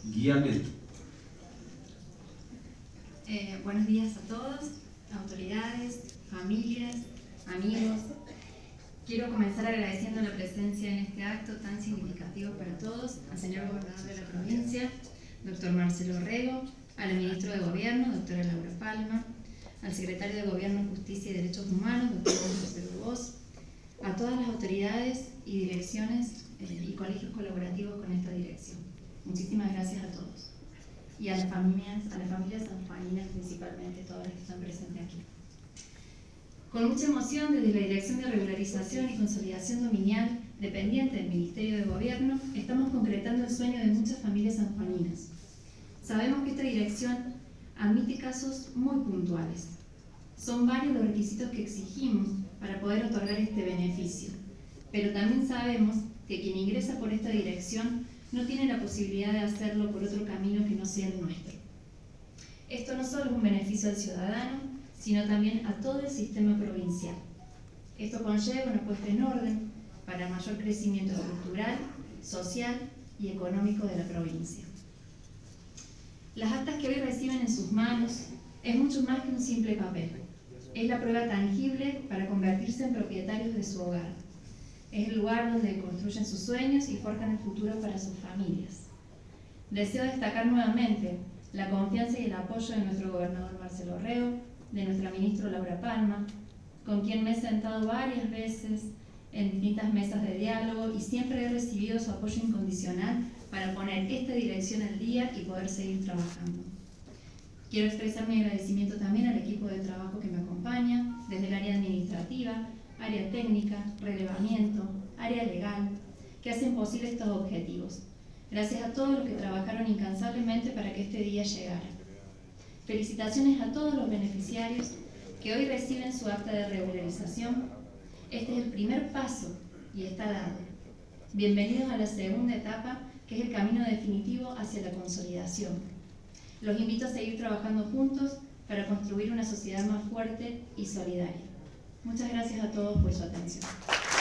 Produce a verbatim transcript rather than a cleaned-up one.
Guíame. Eh, buenos días a todos, autoridades, familias, amigos. Quiero comenzar agradeciendo la presencia en este acto tan significativo para todos al señor gobernador de la provincia, doctor Marcelo Rego, a la ministra de Gobierno, doctora Laura Palma, al secretario de Gobierno, Justicia y Derechos Humanos, doctor José Dubós, a todas las autoridades y direcciones eh, y colegios colaborativos con esta dirección. Muchísimas gracias a todos. Y a las familias, a las familias sanjuaninas principalmente, todas las que están presentes aquí. Con mucha emoción, desde la Dirección de Regularización y Consolidación Dominial, dependiente del Ministerio de Gobierno, estamos concretando el sueño de muchas familias sanjuaninas. Sabemos que esta dirección admite casos muy puntuales. Son varios los requisitos que exigimos para poder otorgar este beneficio, pero también sabemos que quien ingresa por esta dirección no tiene la posibilidad de hacerlo por otro camino que no sea el nuestro. Esto no solo es un beneficio al ciudadano, sino también a todo el sistema provincial. Esto conlleva una puesta en orden para mayor crecimiento cultural, social y económico de la provincia. Las actas que hoy reciben en sus manos es mucho más que un simple papel. Es la prueba tangible para convertirse en propietarios de su hogar. Es el lugar donde construyen sus sueños y forjan el futuro para sus familias. Deseo destacar nuevamente la confianza y el apoyo de nuestro gobernador Marcelo Rego, de nuestra ministra Laura Palma, con quien me he sentado varias veces en distintas mesas de diálogo y siempre he recibido su apoyo incondicional para poner esta dirección al día y poder seguir trabajando. Quiero expresar mi agradecimiento también al equipo de trabajo que me acompaña, desde el área administrativa, área técnica, relevamiento, área legal, que hacen posible estos objetivos. Gracias a todos los que trabajaron incansablemente para que este día llegara. Felicitaciones a todos los beneficiarios que hoy reciben su acta de regularización. Este es el primer paso y está dado. Bienvenidos a la segunda etapa, que es el camino definitivo hacia la consolidación. Los invito a seguir trabajando juntos para construir una sociedad más fuerte y solidaria. Muchas gracias a todos por su atención.